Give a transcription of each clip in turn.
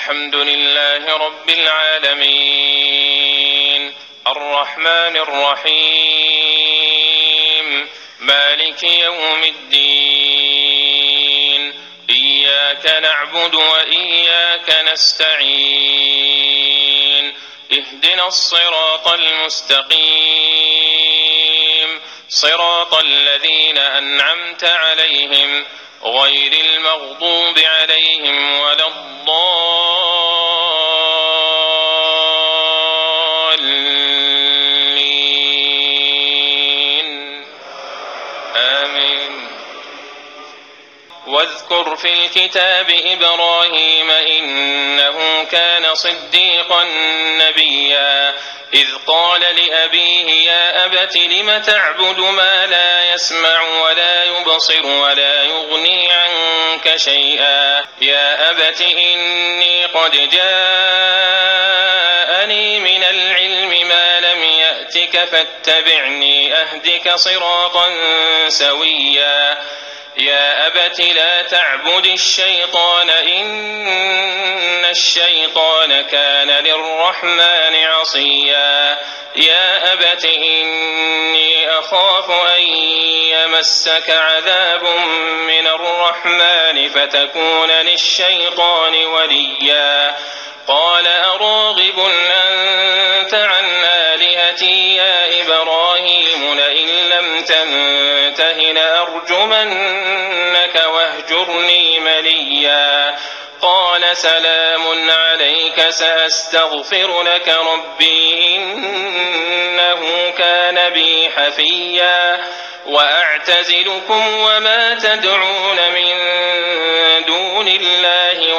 الحمد لله رب العالمين الرحمن الرحيم مالك يوم الدين إياك نعبد وإياك نستعين اهدنا الصراط المستقيم صراط الذين أنعمت عليهم غير المغضوب عليهم ولا الضالين آمين. واذكر في الكتاب إبراهيم إنه كان صديقا نبيا إذ قال لأبيه يا أبت لم تعبد ما لا يسمع ولا يبصر ولا يغني عنك شيئا يا أبت إني قد جاءني من العلم ما لم يأتك فاتبعني أهدك صراطا سويا يا أبت لا تعبد الشيطان إن الشيطان كان للرحمن عصيا يا أبت إني أخاف أن يمسك عذاب من الرحمن فتكون للشيطان وليا قال أراغب أنت عن آلهتي يا إبراهيم لئن لم تنته لأرجمنك واهجرني مليا قال سلام عليك سأستغفر لك ربي إنه كان بي حفيا وأعتزلكم وما تدعون من دون الله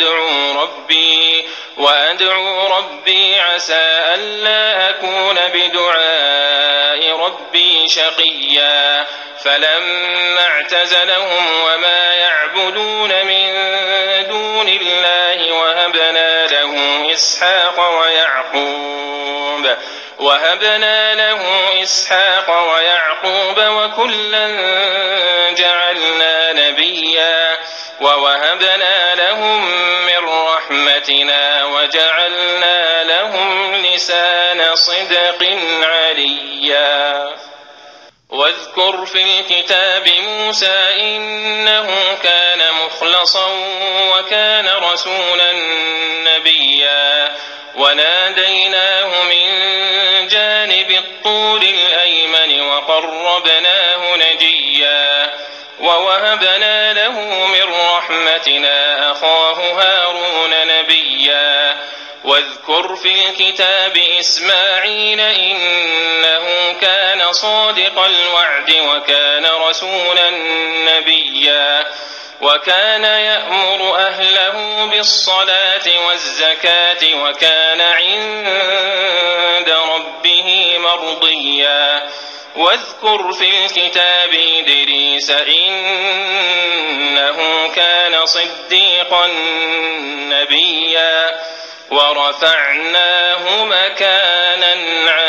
وأدعو ربي عسى ألا أكون بدعاء ربي شقيا فلما اعتزلهم وما يعبدون من دون الله وهبنا له إسحاق ويعقوب وكلا جعلنا نبيا ووهبنا لهم من رحمتنا وجعلنا لهم لسان صدق عليا واذكر في الكتاب موسى إنه كان مخلصا وكان رسولا نبيا وناديناه من جانب الطور الأيمن وقربناه نجيا ووهبنا له من رحمتنا أخاه هارون نبيا واذكر في الكتاب إسماعيل إنه كان صادق الوعد وكان رسولا نبيا وكان يأمر أهله بالصلاة والزكاة وكان عند ربه مرضيا واذكر في الكتاب إدريس إنه كان صديقا نبيا ورفعناه مكانا